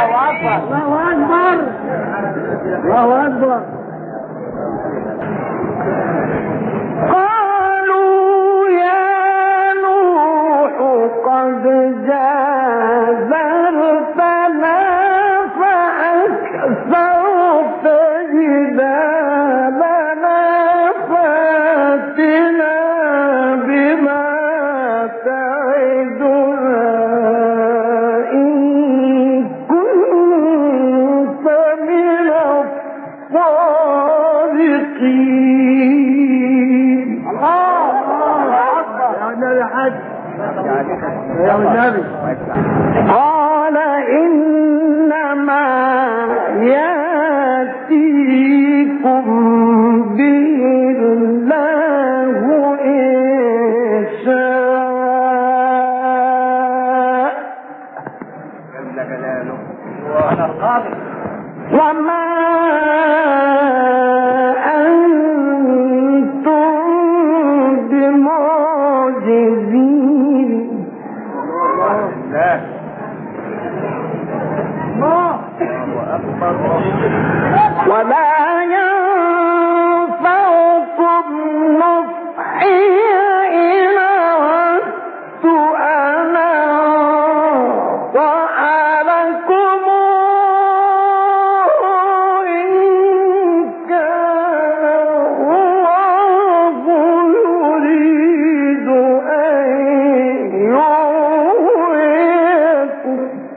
الله أكبر. قالوا يا نوح قد جادلتنا فأكثرت جدالنا فأتنا بما تعدنا إن كنت من الصادقين. يا النبي قال إنما يأتيكم به الله إن شاء وما أنتم بمعجزين. ولا ينفعكم نصحي إن أردت أن أنصح لكم إن كان الله يريد أن يغويكم.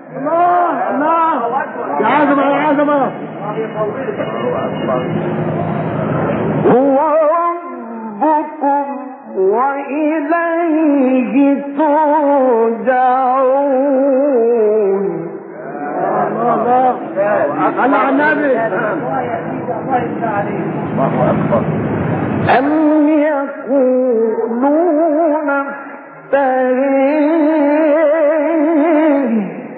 هو ربكم وإليه ترجعون. على النبي أم يقولون افتريه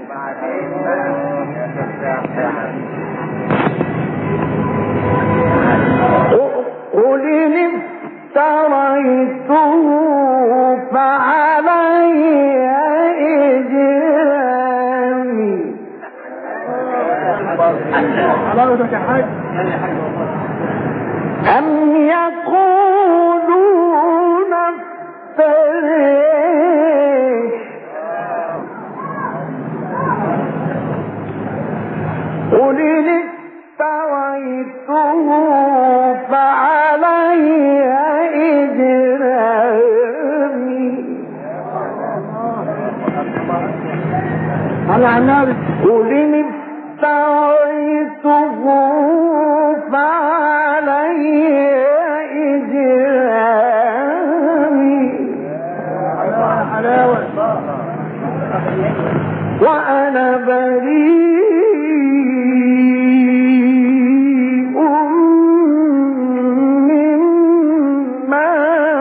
قل إن افتريته فعلي إجرامي. أم يقولون افتريه قل إن افتريته فعلي إجرامي. قل إن افتريته فعلي إجرامي وأنا بريء مما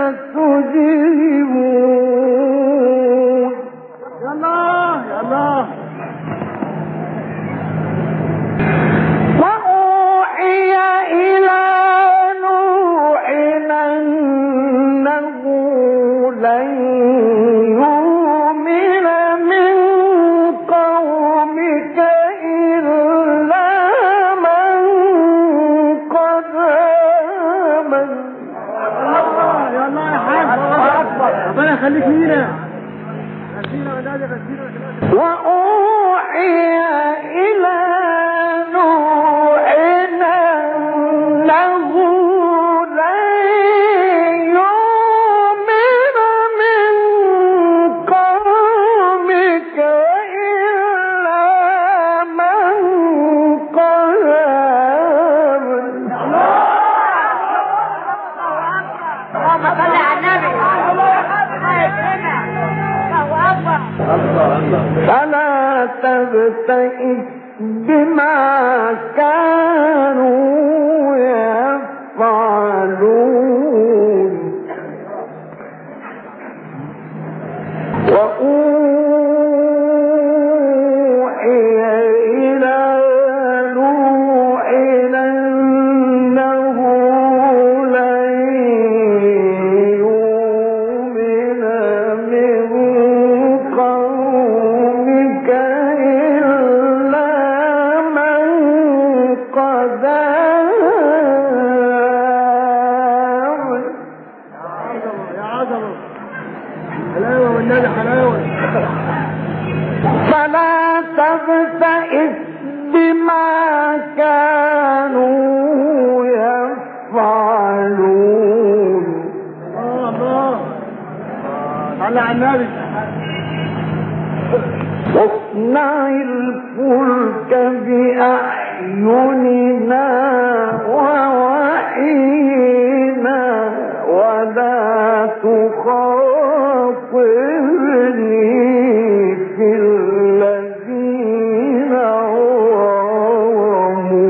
تجرمون. يا الله يا الله. وأوحي إلى نوح أنه لن يؤمن من قومك إلا من قد آمن. يا الله يا حاج ربنا يخليك لينا. وأوحي إلى نوح أنه لن يؤمن من قومك إلا من قد آمن. اللهم صل على النبي. فلا تبتئس بما كانوا يفعلون. وأوحي إلى نوح أنه لن يؤمن من قومك إلا فإثم ما كانوا يفعلون. الله على النبي. واصنع الفلك بأعيننا ووحينا ولا تخاطبني في الذين ظلموا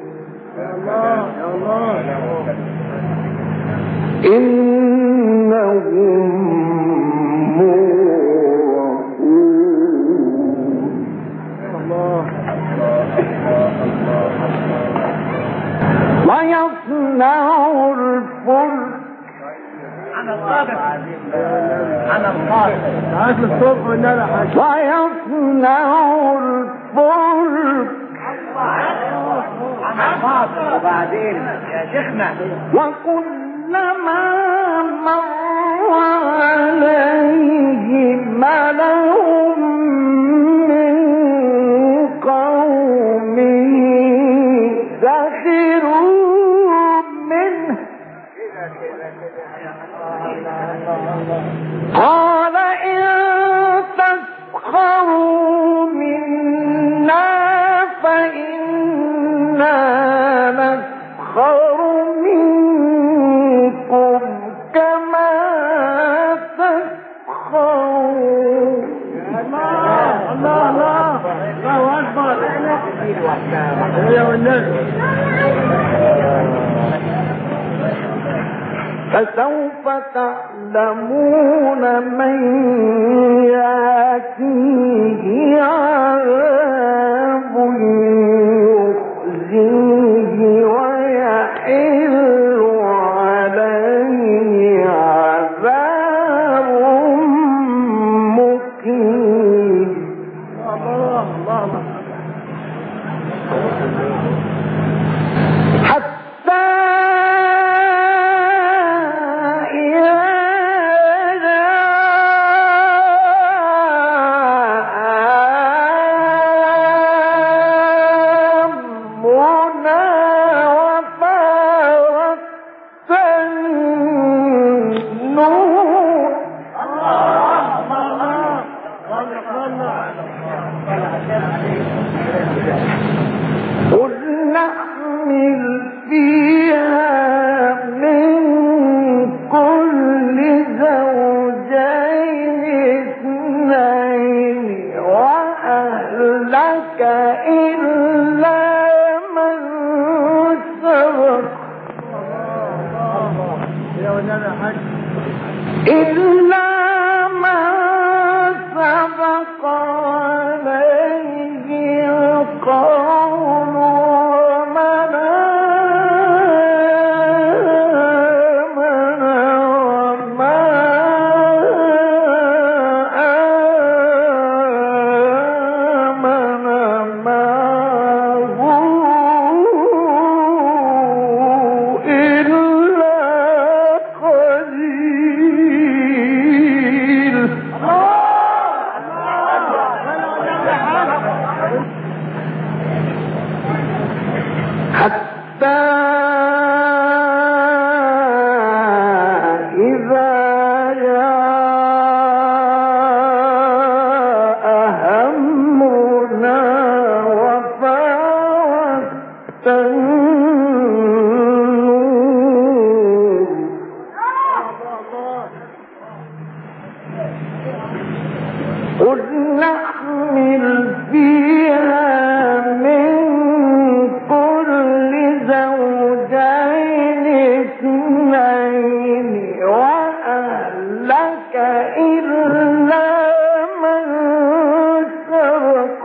إنهم ويصنع الفلك وبعدين يا شيخنا وكلما مر عليه ملأ من قومه سخروا منه قال إن تسخروا منا فإنا نسخر منكم كما تسخرون. الله أكبر يا والناس. فسوف تعلمون من يأتيه عذاب يخزيه ويحل عليه عذاب مقيم. حتى إلا ما سبق عليه القول ومن آمن وما آمن معه إلا قليل. حتى إذا جاء أمرنا وفارت النور قل نحمل فيها من كل زوجين اثنين وأهلك إلا من سبق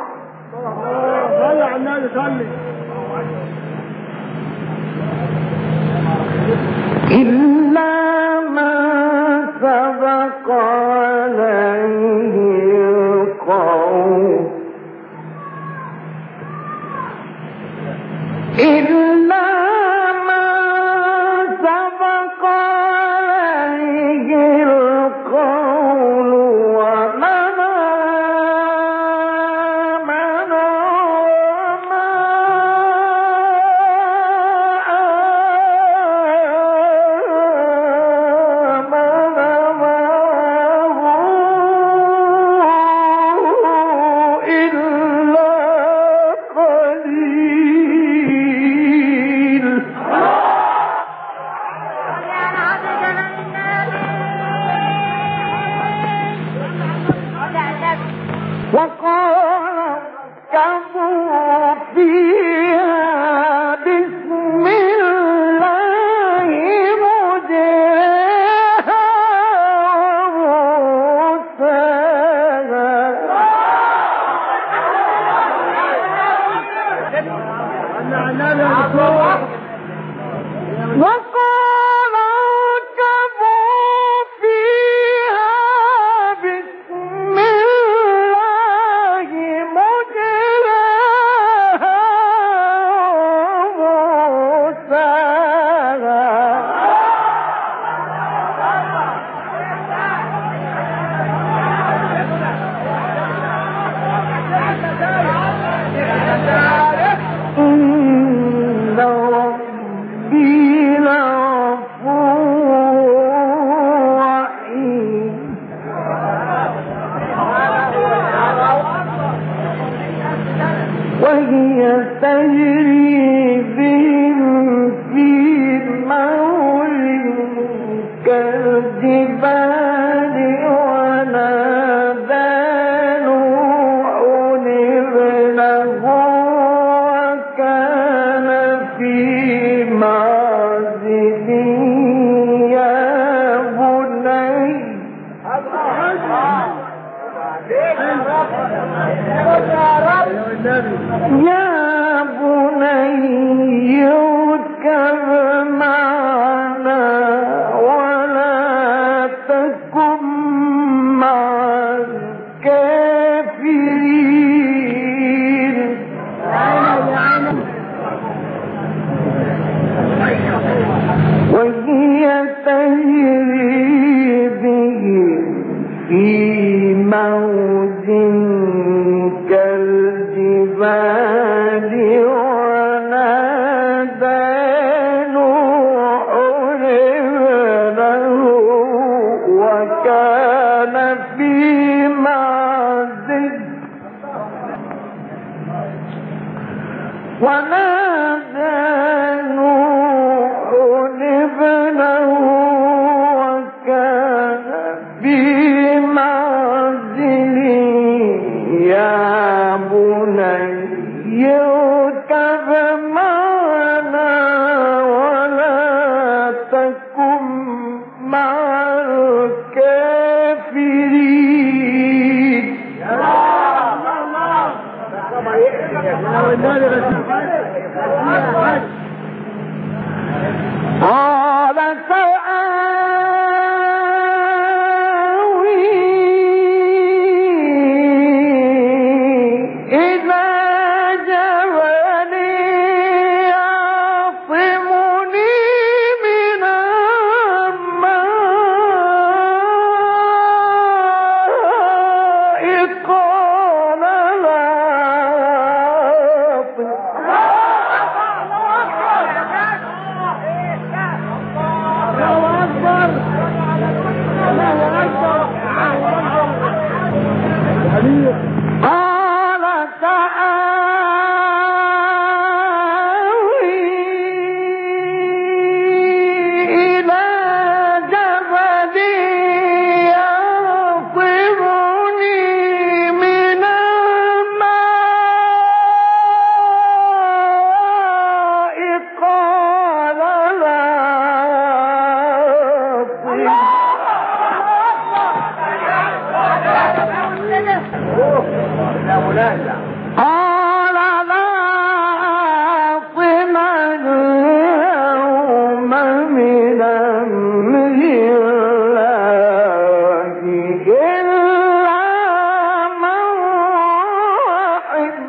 إلا من سبق عليه القول إلا من سبق عليه القول ومن آمن وقال اركبوا فيها بسم الله مجراها ومرساها إن ربي لغفور رحيم وهي تجري بهم في موج كالجبال ونادى نوح ابنه وكان في معزل يا بني اركب معنا ولا تكن مع الكافرين وهي تجري بهم في موج كالجبال ونادى نوح ابنه وكان في معزل ونادى نوح ابنه وكان في معزل يا بني اركب معنا ولا تكن مع الكافرين قال سآوي إلى جبل يعصمني من الماء قال لا قال سآوي إلى جبل يعصمني من الماء قال لا قال لا عاصم اليوم من أمر الله إلا من رحم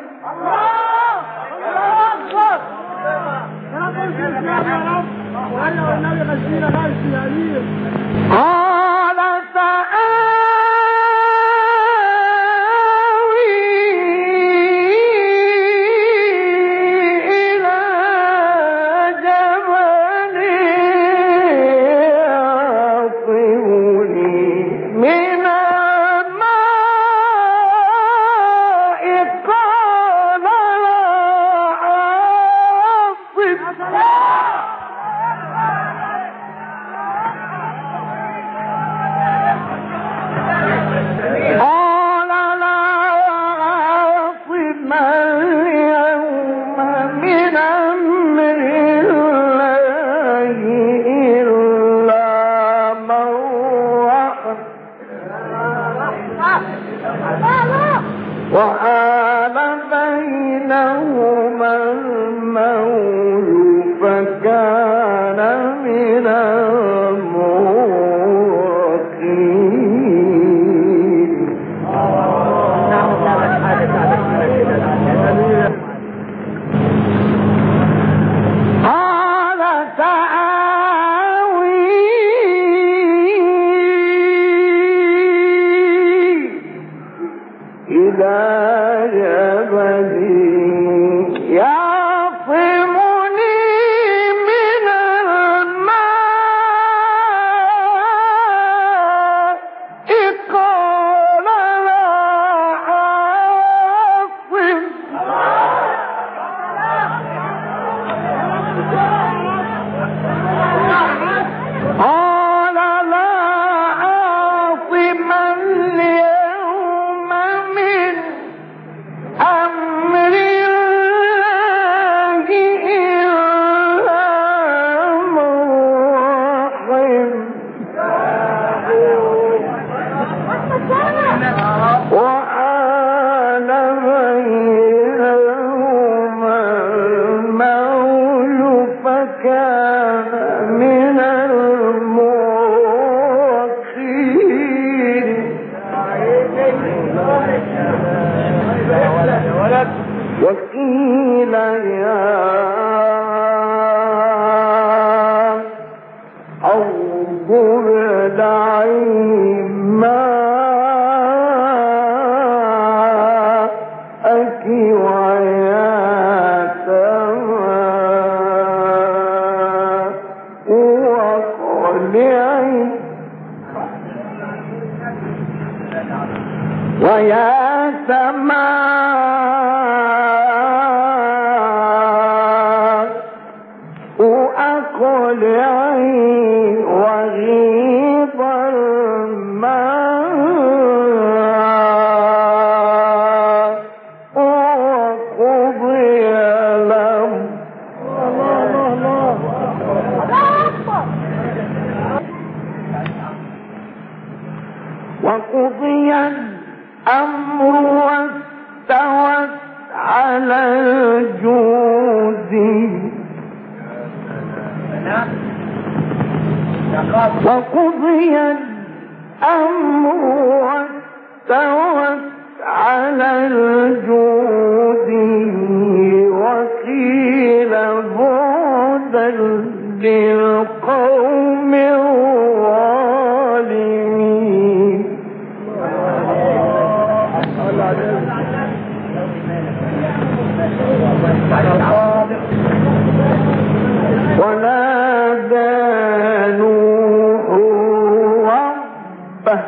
قال سآوي إلى جبل يعصمني من الماء قال لا عاصم قال لا عاصم اليوم من أمر الله إلا من رحم وحال بينهما الموج وقيل يا أرض ابلعي ماءك ويا سماء واقلعي ويا سماء أقلعي وغيض الماء وقضي الأمر وقضي الأمر واستوت على الجود وقضي الأمر واستوت على الجود وقيل بعدا للقوم الظالمين ونادى نوح ربه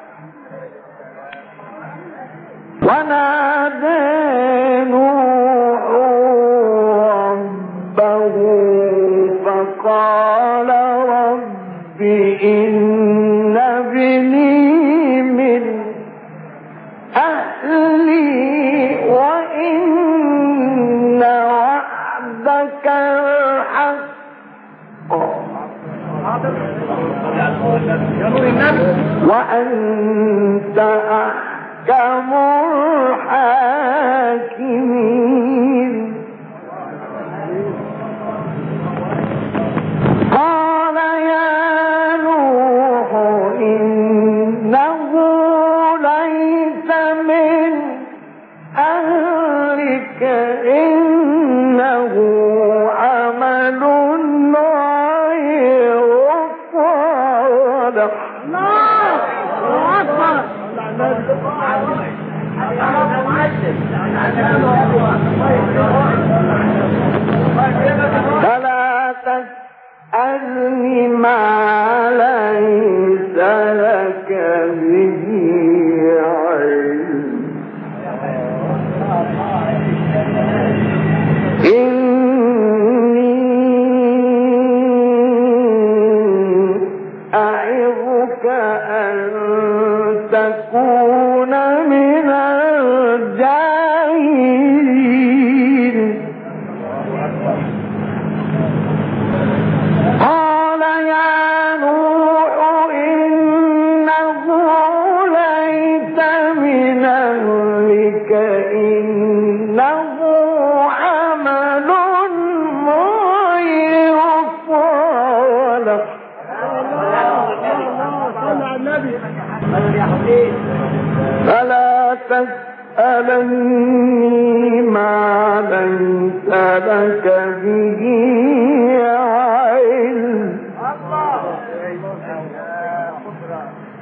فقال رب إن ابني من أهلي وإن وعدك الحق وأنت أحكم الحاكمين قال يا نوح إنه ليس من أهلك إنه عمل غير صالح فلا تسألني ما ليس لك به علم إني أعظك أن تكون من الجاهلين قال يا نوح إنه ليس من أهلك إنه عمل غير صالح فلا تسألني ما ليس لك به علم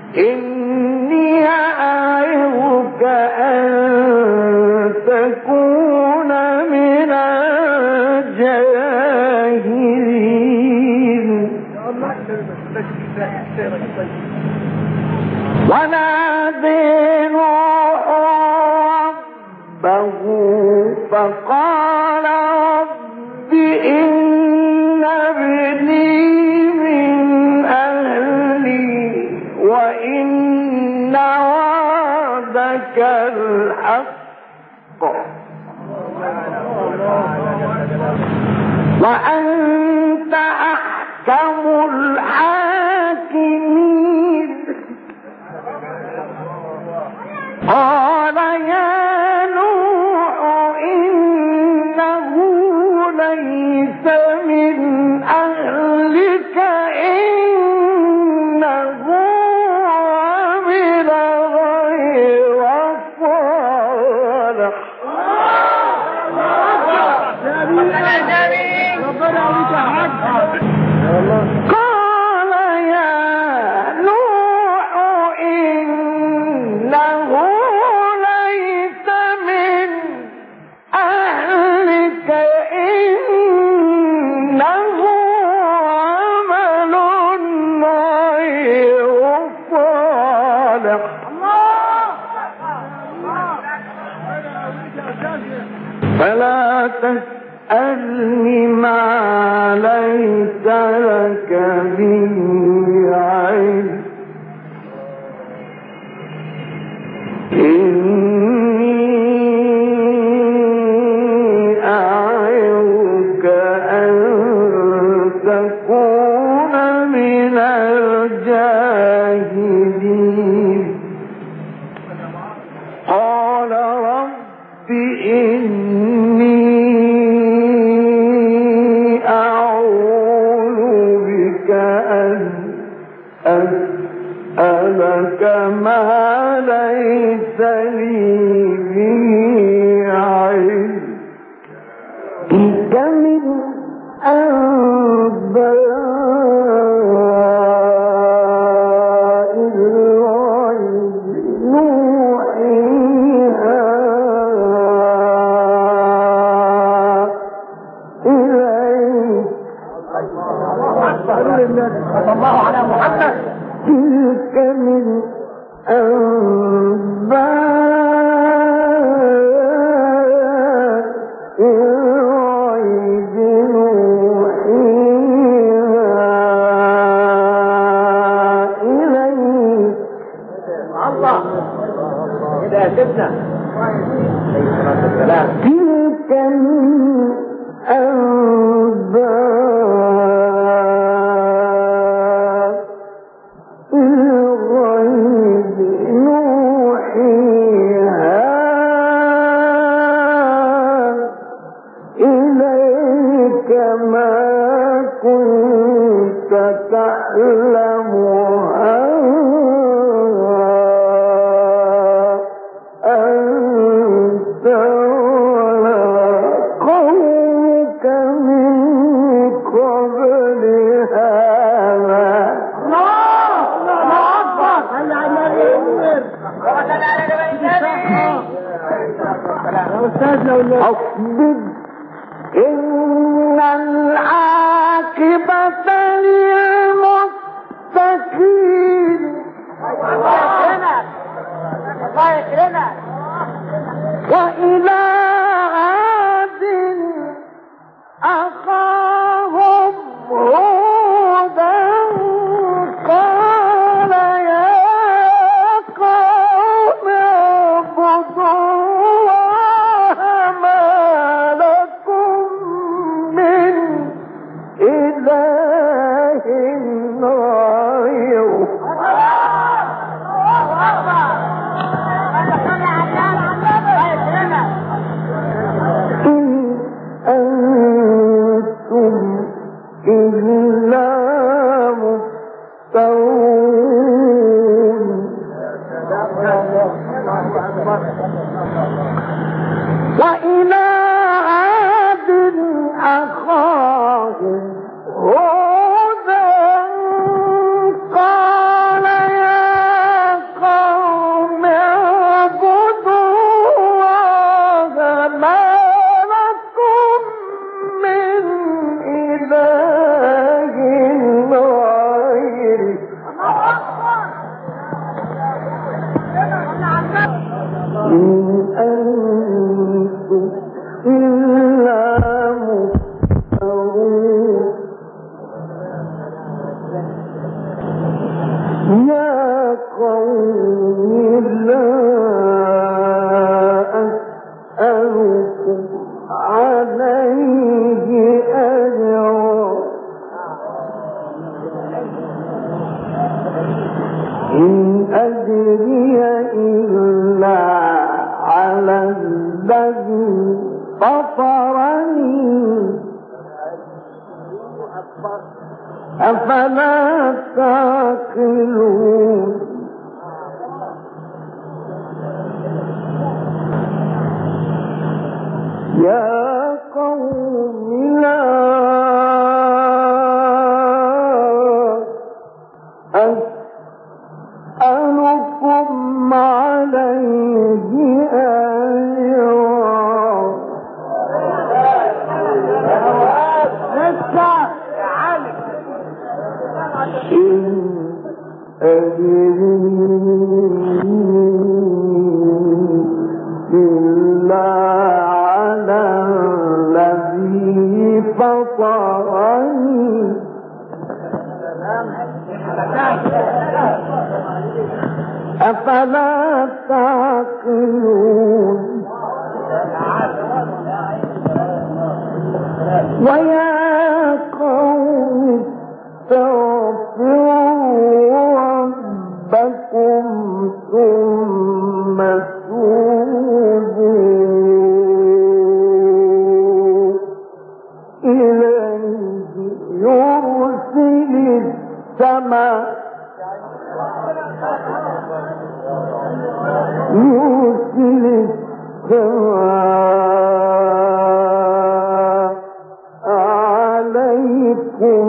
إني أعظك أن تكون تكون من الجاهلين ونادى نوح ربه فقال رب إن ابني من أهلي وإن وعدك الحق وأنت أحكم الحاكمين قال يا نوح إنه ليس من أهلك إنه عمل غير صالح قال يا نوح إنه ليس من أهلك إنه عمل غير صالح فلا تسألني ما ليس لك به علم إني أعظك أن تكون من الجاهلين قال رب إني أعوذ بك أن أسألك ما ليس لي به علم تلك من أنباء الغيب نوحيها إليك صلى الله على محمد تلك من أنباء الغيب نوحيها إليك الله كده يا سيدنا عليه الصلاة والسلام تلك من أنباء الغيب نوحيها إليك ما كنت تعلمها أنت ولا قومك من قبل هذا أصبر إن العاقبة للمتقين وإلى عاد أخاهم هودا قال يا قوم اعبدوا الله ما لكم من إله غيره إلا مفترون يا قوم لا أسألكم عليه أجرا إن أجري إلا على الذي فطرني أفلا تعقلون يا قوم لا أسألكم عليه أجرا إن أجري إلا على الذي فطرني أفلا تعقلون ويا قوم استغفروا ربكم ثم توبوا إليه يرسل السماء عليكم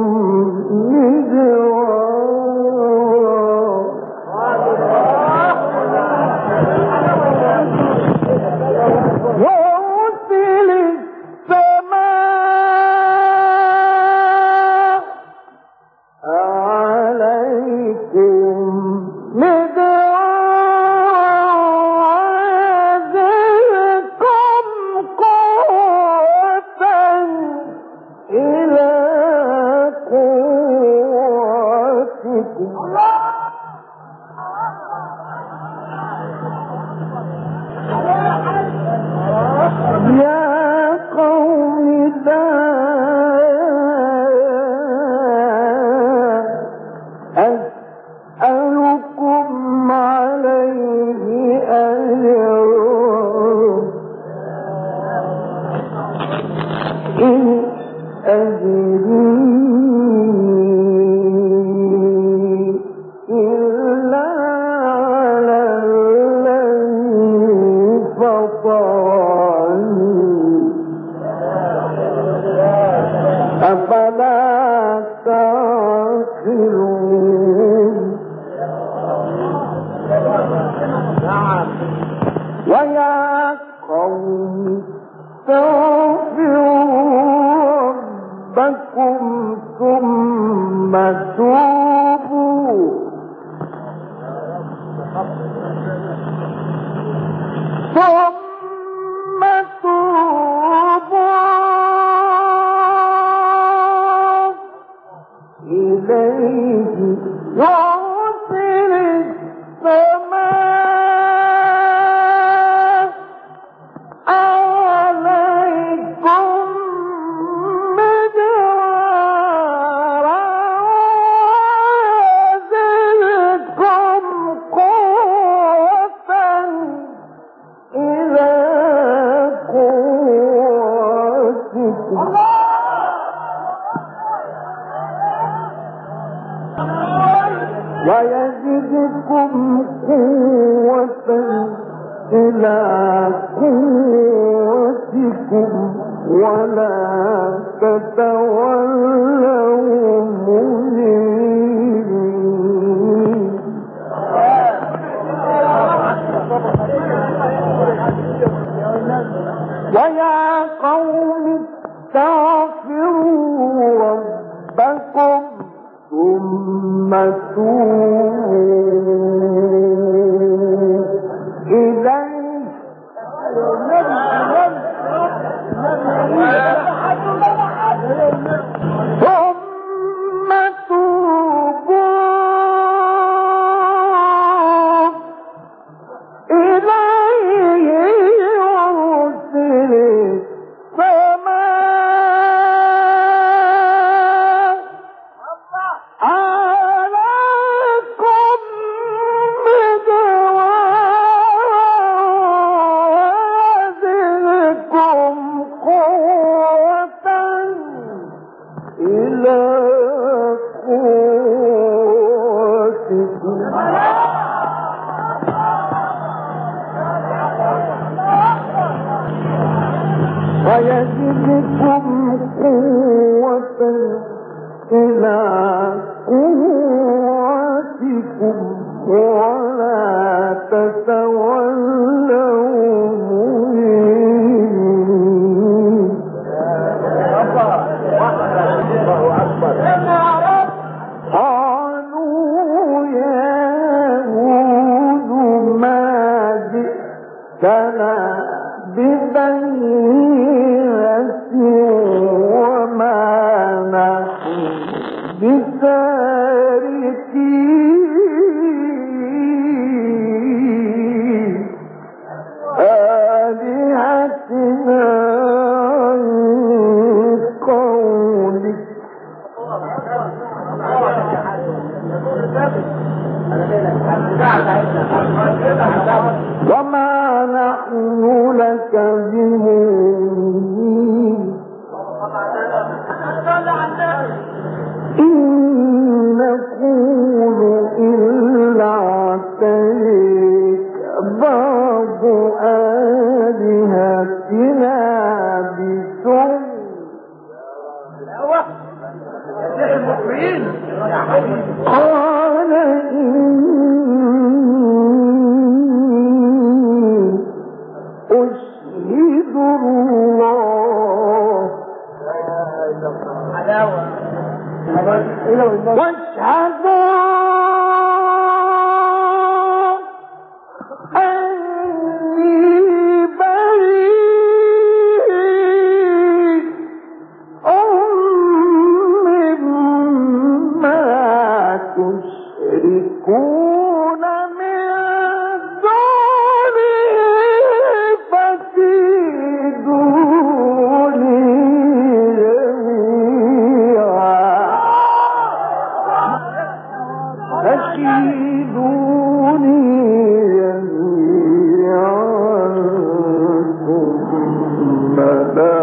ويرسل السماء عليكم يا قوم لا أسألكم عليه أجرا إن أجري إلا على الذي فطرني أفلا تعقلون ويا قوم استغفروا ربكم ثم توبوا إليه يرسل السماء عليكم مدرارا ويزدكم قوة إلى قوتكم ويزدكم قوة إلى قوتكم ولا تتولوا مجرمين ويا قوم استغفروا ربكم ثم توبوا إليه إلى قوتكم ويزدكم قوة إلى قوتكم ولا تتولوا مجرمين. قالوا يا هود ما جئتنا ببينة وما نحن بتاركين آلهتنا عن قولك وما نحن لك بمؤمنين إن نقول إلا اعتريك بعض آلهتنا بسوء قال إني أشهد الله واشهدوا أني بريء مما تشركون من دونه فكيدوني جميعا ثم لا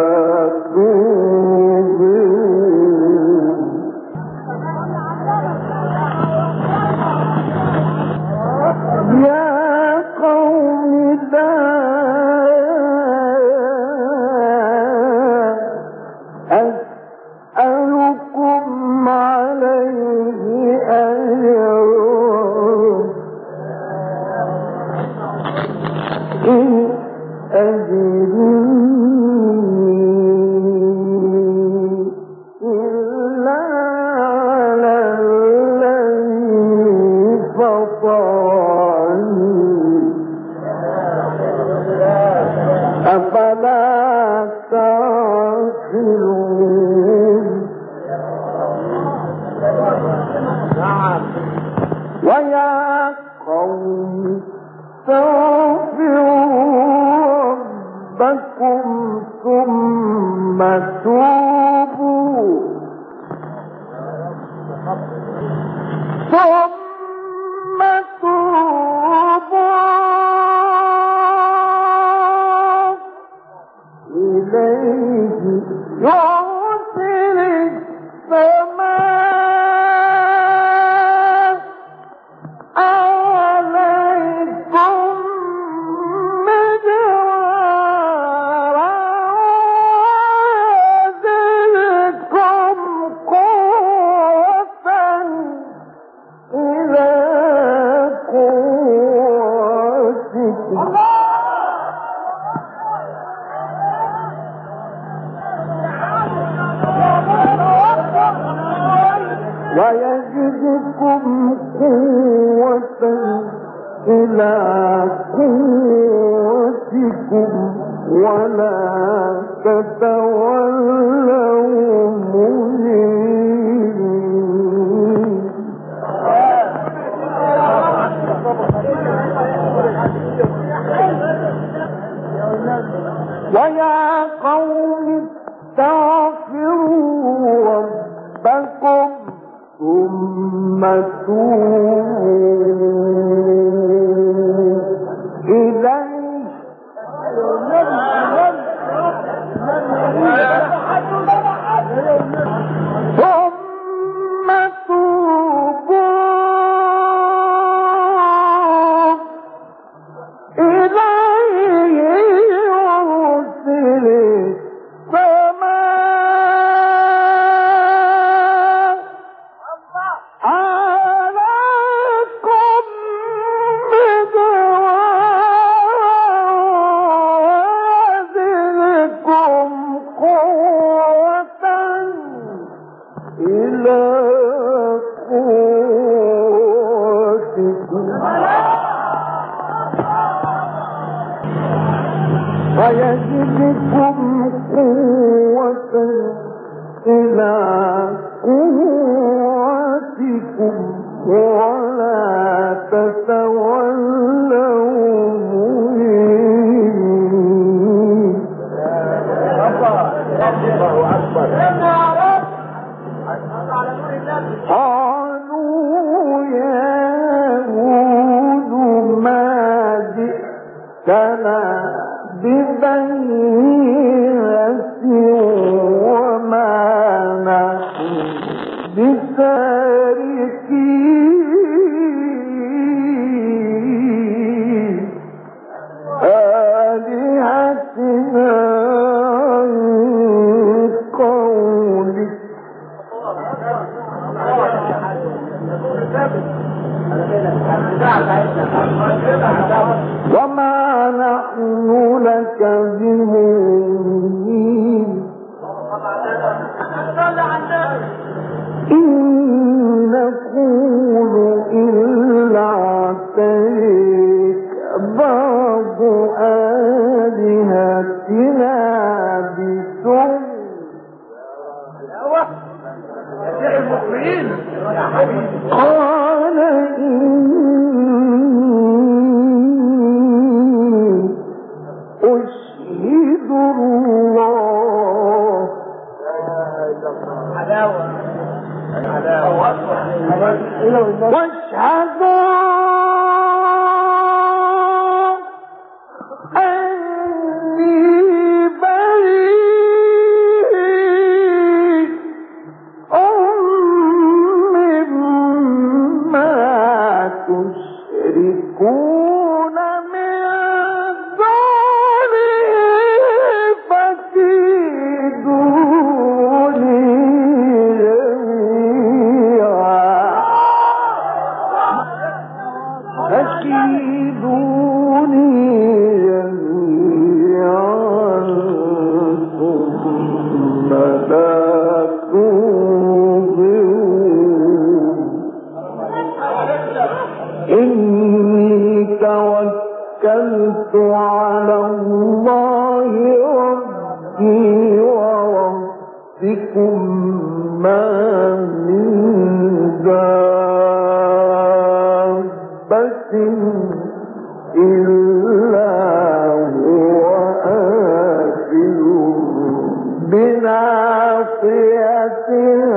تنظرون. يا قوم لا أسألكم عليه أجرا إن أجري إلا على الذي فطرني أفلا تعقلون. ويا قوم استغفروا ربكم ثم توبوا إليه يرسل السماء عليكم مدرارا ويزدكم قوة إلى قوتكم ويزدكم قوة إلى قوتكم ولا تتولوا مجرمين. ويا قوم استغفروا ربكم ثم توبوا إليه ثم وما نحن لك بمؤمنين إن نقول إلا اعتريك بعض آلهتنا بسوء قال إني أشهد الله واشهد أني بريء مما تشركون من دونه فكيدوني جميعا ثم لا تنظرون إني توكلت على الله ربي وربكم ما من دابة إلا هو آخذ بناصيته